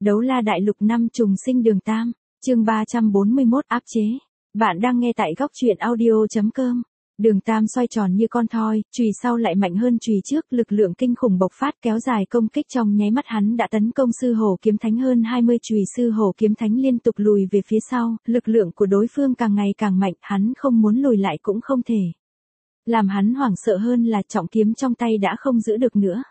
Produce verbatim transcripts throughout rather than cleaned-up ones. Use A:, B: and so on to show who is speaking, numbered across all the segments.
A: Đấu la đại lục năm trùng sinh đường tam, chương ba trăm bốn mươi mốt áp chế. Bạn đang nghe tại góc truyện audio.com. Đường tam xoay tròn như con thoi, chùy sau lại mạnh hơn chùy trước, lực lượng kinh khủng bộc phát kéo dài công kích trong nháy mắt hắn đã tấn công sư hổ kiếm thánh hơn hai mươi chùy, sư hổ kiếm thánh liên tục lùi về phía sau, lực lượng của đối phương càng ngày càng mạnh, hắn không muốn lùi lại cũng không thể. Làm hắn hoảng sợ hơn là trọng kiếm trong tay đã không giữ được nữa.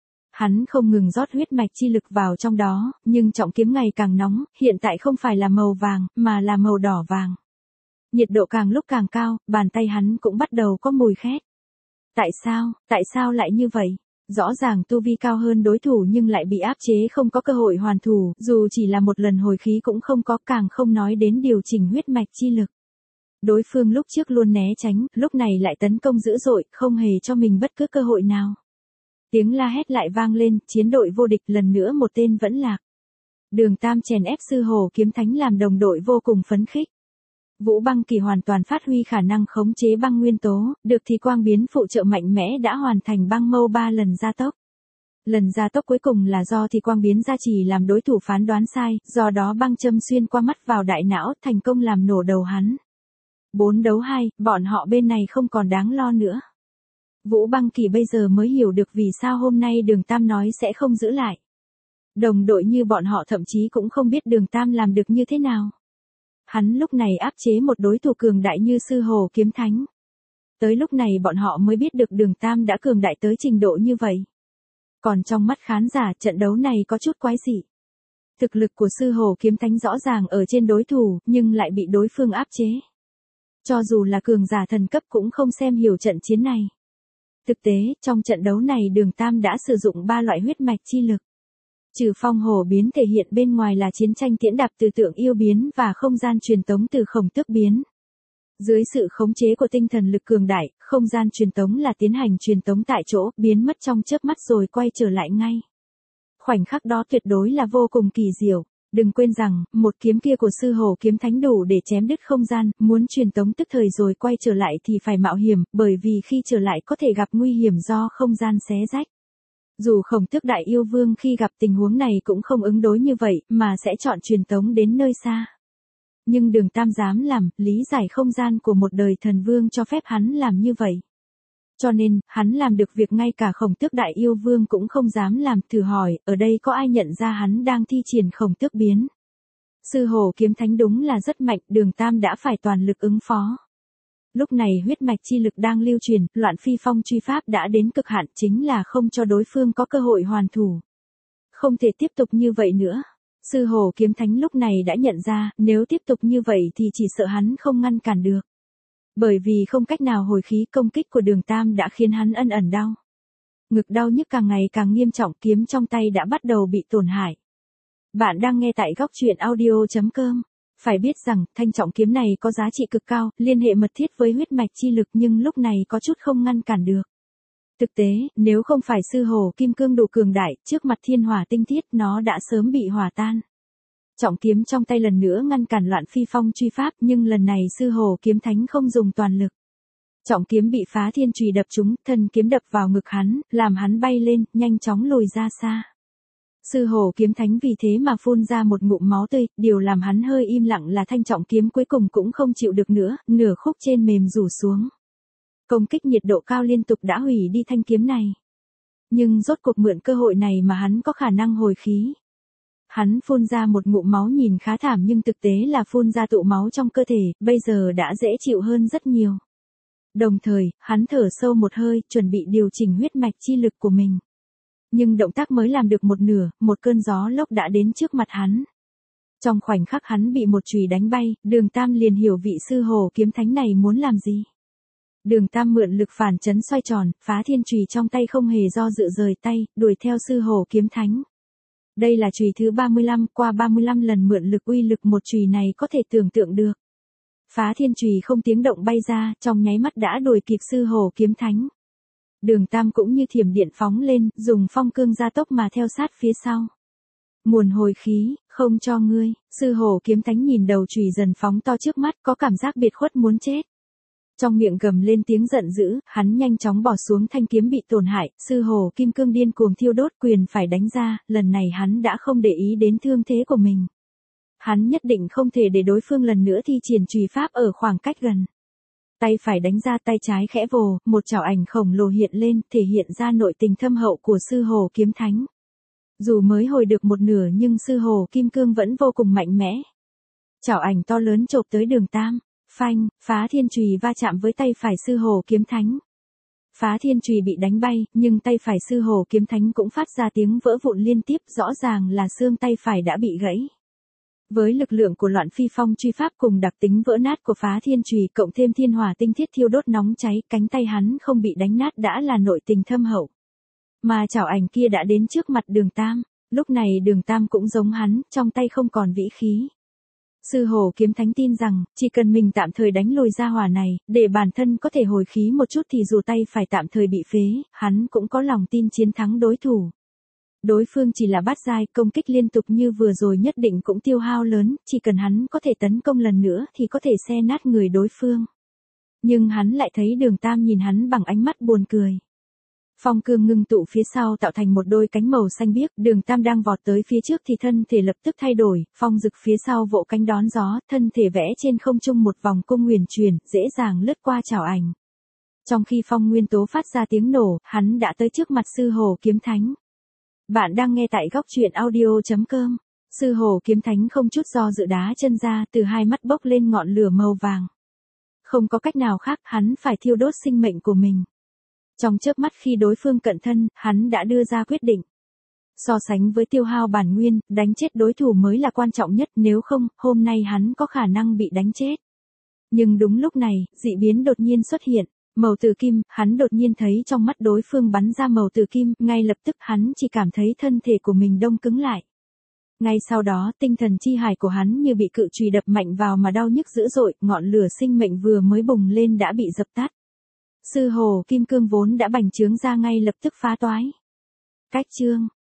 A: Hắn không ngừng rót huyết mạch chi lực vào trong đó, nhưng trọng kiếm ngày càng nóng, hiện tại không phải là màu vàng, mà là màu đỏ vàng. Nhiệt độ càng lúc càng cao, bàn tay hắn cũng bắt đầu có mùi khét. Tại sao, tại sao lại như vậy? Rõ ràng tu vi cao hơn đối thủ nhưng lại bị áp chế, không có cơ hội hoàn thủ, dù chỉ là một lần hồi khí cũng không có, càng không nói đến điều chỉnh huyết mạch chi lực. Đối phương lúc trước luôn né tránh, lúc này lại tấn công dữ dội, không hề cho mình bất cứ cơ hội nào. Tiếng la hét lại vang lên, chiến đội vô địch lần nữa một tên vẫn lạc. Đường tam chèn ép sư hổ kiếm thánh làm đồng đội vô cùng phấn khích. Vũ băng kỳ hoàn toàn phát huy khả năng khống chế băng nguyên tố, được thì quang biến phụ trợ mạnh mẽ đã hoàn thành băng mâu ba lần gia tốc. Lần gia tốc cuối cùng là do thì quang biến gia trì làm đối thủ phán đoán sai, do đó băng châm xuyên qua mắt vào đại não, thành công làm nổ đầu hắn. bốn đấu hai, bọn họ bên này không còn đáng lo nữa. Vũ băng kỳ bây giờ mới hiểu được vì sao hôm nay đường tam nói sẽ không giữ lại. Đồng đội như bọn họ thậm chí cũng không biết đường tam làm được như thế nào. Hắn lúc này áp chế một đối thủ cường đại như sư hổ kiếm thánh. Tới lúc này bọn họ mới biết được đường tam đã cường đại tới trình độ như vậy. Còn trong mắt khán giả, trận đấu này có chút quái dị. Thực lực của sư hổ kiếm thánh rõ ràng ở trên đối thủ, nhưng lại bị đối phương áp chế. Cho dù là cường giả thần cấp cũng không xem hiểu trận chiến này. Thực tế, trong trận đấu này đường tam đã sử dụng ba loại huyết mạch chi lực. Trừ phong hổ biến thể hiện bên ngoài là chiến tranh tiễn đạp từ tượng yêu biến và không gian truyền tống từ khổng tước biến. Dưới sự khống chế của tinh thần lực cường đại, không gian truyền tống là tiến hành truyền tống tại chỗ, biến mất trong chớp mắt rồi quay trở lại ngay. Khoảnh khắc đó tuyệt đối là vô cùng kỳ diệu. Đừng quên rằng, một kiếm kia của sư hổ kiếm thánh đủ để chém đứt không gian, muốn truyền tống tức thời rồi quay trở lại thì phải mạo hiểm, bởi vì khi trở lại có thể gặp nguy hiểm do không gian xé rách. Dù khổng tước đại yêu vương khi gặp tình huống này cũng không ứng đối như vậy, mà sẽ chọn truyền tống đến nơi xa. Nhưng đường tam dám làm, lý giải không gian của một đời thần vương cho phép hắn làm như vậy. Cho nên, hắn làm được việc ngay cả khổng tước đại yêu vương cũng không dám làm. Thử hỏi, ở đây có ai nhận ra hắn đang thi triển khổng tước biến? Sư hổ kiếm thánh đúng là rất mạnh, đường tam đã phải toàn lực ứng phó. Lúc này huyết mạch chi lực đang lưu truyền, loạn phi phong truy pháp đã đến cực hạn, chính là không cho đối phương có cơ hội hoàn thủ. Không thể tiếp tục như vậy nữa. Sư hổ kiếm thánh lúc này đã nhận ra, nếu tiếp tục như vậy thì chỉ sợ hắn không ngăn cản được. Bởi vì không cách nào hồi khí, công kích của đường tam đã khiến hắn ân ẩn đau. Ngực đau nhức càng ngày càng nghiêm trọng, kiếm trong tay đã bắt đầu bị tổn hại. Bạn đang nghe tại góc truyện audio.com. Phải biết rằng, thanh trọng kiếm này có giá trị cực cao, liên hệ mật thiết với huyết mạch chi lực nhưng lúc này có chút không ngăn cản được. Thực tế, nếu không phải sư hổ kim cương đủ cường đại, trước mặt thiên hỏa tinh thiết nó đã sớm bị hỏa tan. Trọng kiếm trong tay lần nữa ngăn cản loạn phi phong truy pháp, nhưng lần này sư hổ kiếm thánh không dùng toàn lực. Trọng kiếm bị phá thiên chùy đập trúng, thân kiếm đập vào ngực hắn, làm hắn bay lên, nhanh chóng lùi ra xa. Sư hổ kiếm thánh vì thế mà phun ra một ngụm máu tươi, điều làm hắn hơi im lặng là thanh trọng kiếm cuối cùng cũng không chịu được nữa, nửa khúc trên mềm rủ xuống. Công kích nhiệt độ cao liên tục đã hủy đi thanh kiếm này. Nhưng rốt cuộc mượn cơ hội này mà hắn có khả năng hồi khí. Hắn phun ra một ngụm máu nhìn khá thảm nhưng thực tế là phun ra tụ máu trong cơ thể, bây giờ đã dễ chịu hơn rất nhiều. Đồng thời, hắn thở sâu một hơi, chuẩn bị điều chỉnh huyết mạch chi lực của mình. Nhưng động tác mới làm được một nửa, một cơn gió lốc đã đến trước mặt hắn. Trong khoảnh khắc hắn bị một chùy đánh bay, đường tam liền hiểu vị sư hổ kiếm thánh này muốn làm gì. Đường tam mượn lực phản chấn xoay tròn, phá thiên chùy trong tay không hề do dự rời tay, đuổi theo sư hổ kiếm thánh. Đây là chùy thứ ba mươi lăm, qua ba mươi lăm lần mượn lực uy lực một chùy này có thể tưởng tượng được. Phá thiên chùy không tiếng động bay ra, trong nháy mắt đã đuổi kịp sư hổ kiếm thánh. Đường tam cũng như thiểm điện phóng lên, dùng phong cương gia tốc mà theo sát phía sau. Muồn hồi khí, không cho ngươi, sư hổ kiếm thánh nhìn đầu chùy dần phóng to trước mắt, có cảm giác biệt khuất muốn chết. Trong miệng gầm lên tiếng giận dữ, hắn nhanh chóng bỏ xuống thanh kiếm bị tổn hại, sư hồ kim cương điên cuồng thiêu đốt, quyền phải đánh ra, lần này hắn đã không để ý đến thương thế của mình. Hắn nhất định không thể để đối phương lần nữa thi triển chùy pháp ở khoảng cách gần. Tay phải đánh ra, tay trái khẽ vồ, một chảo ảnh khổng lồ hiện lên, thể hiện ra nội tình thâm hậu của sư hồ kiếm thánh. Dù mới hồi được một nửa nhưng sư hồ kim cương vẫn vô cùng mạnh mẽ. Chảo ảnh to lớn chộp tới Đường Tam, phanh, phá thiên chùy va chạm với tay phải sư hồ kiếm thánh. Phá thiên chùy bị đánh bay, nhưng tay phải sư hồ kiếm thánh cũng phát ra tiếng vỡ vụn liên tiếp, rõ ràng là xương tay phải đã bị gãy. Với lực lượng của Loạn Phi Phong truy pháp cùng đặc tính vỡ nát của phá thiên chùy cộng thêm thiên hỏa tinh thiết thiêu đốt nóng cháy, cánh tay hắn không bị đánh nát đã là nội tình thâm hậu. Mà chảo ảnh kia đã đến trước mặt Đường Tam, lúc này Đường Tam cũng giống hắn, trong tay không còn vĩ khí. Sư hồ kiếm thánh tin rằng, chỉ cần mình tạm thời đánh lùi ra hỏa này, để bản thân có thể hồi khí một chút thì dù tay phải tạm thời bị phế, hắn cũng có lòng tin chiến thắng đối thủ. Đối phương chỉ là bát giai, công kích liên tục như vừa rồi nhất định cũng tiêu hao lớn, chỉ cần hắn có thể tấn công lần nữa thì có thể xé nát người đối phương. Nhưng hắn lại thấy Đường Tam nhìn hắn bằng ánh mắt buồn cười. Phong cương ngưng tụ phía sau tạo thành một đôi cánh màu xanh biếc, Đường Tam đang vọt tới phía trước thì thân thể lập tức thay đổi, phong dực phía sau vỗ cánh đón gió, thân thể vẽ trên không trung một vòng cung huyền truyền, dễ dàng lướt qua chảo ảnh. Trong khi phong nguyên tố phát ra tiếng nổ, hắn đã tới trước mặt sư hồ kiếm thánh. Bạn đang nghe tại góc truyện audio chấm com. Sư hồ kiếm thánh không chút do dự đá chân ra, từ hai mắt bốc lên ngọn lửa màu vàng. Không có cách nào khác, hắn phải thiêu đốt sinh mệnh của mình. Trong chớp mắt khi đối phương cận thân, hắn đã đưa ra quyết định. So sánh với tiêu hao bản nguyên, đánh chết đối thủ mới là quan trọng nhất, nếu không, hôm nay hắn có khả năng bị đánh chết. Nhưng đúng lúc này, dị biến đột nhiên xuất hiện. Màu tử kim, hắn đột nhiên thấy trong mắt đối phương bắn ra màu tử kim, ngay lập tức hắn chỉ cảm thấy thân thể của mình đông cứng lại. Ngay sau đó, tinh thần chi hải của hắn như bị cự chùy đập mạnh vào mà đau nhức dữ dội, ngọn lửa sinh mệnh vừa mới bùng lên đã bị dập tắt. Sư hồ kim cương vốn đã bành trướng ra ngay lập tức phá toái. Cách chương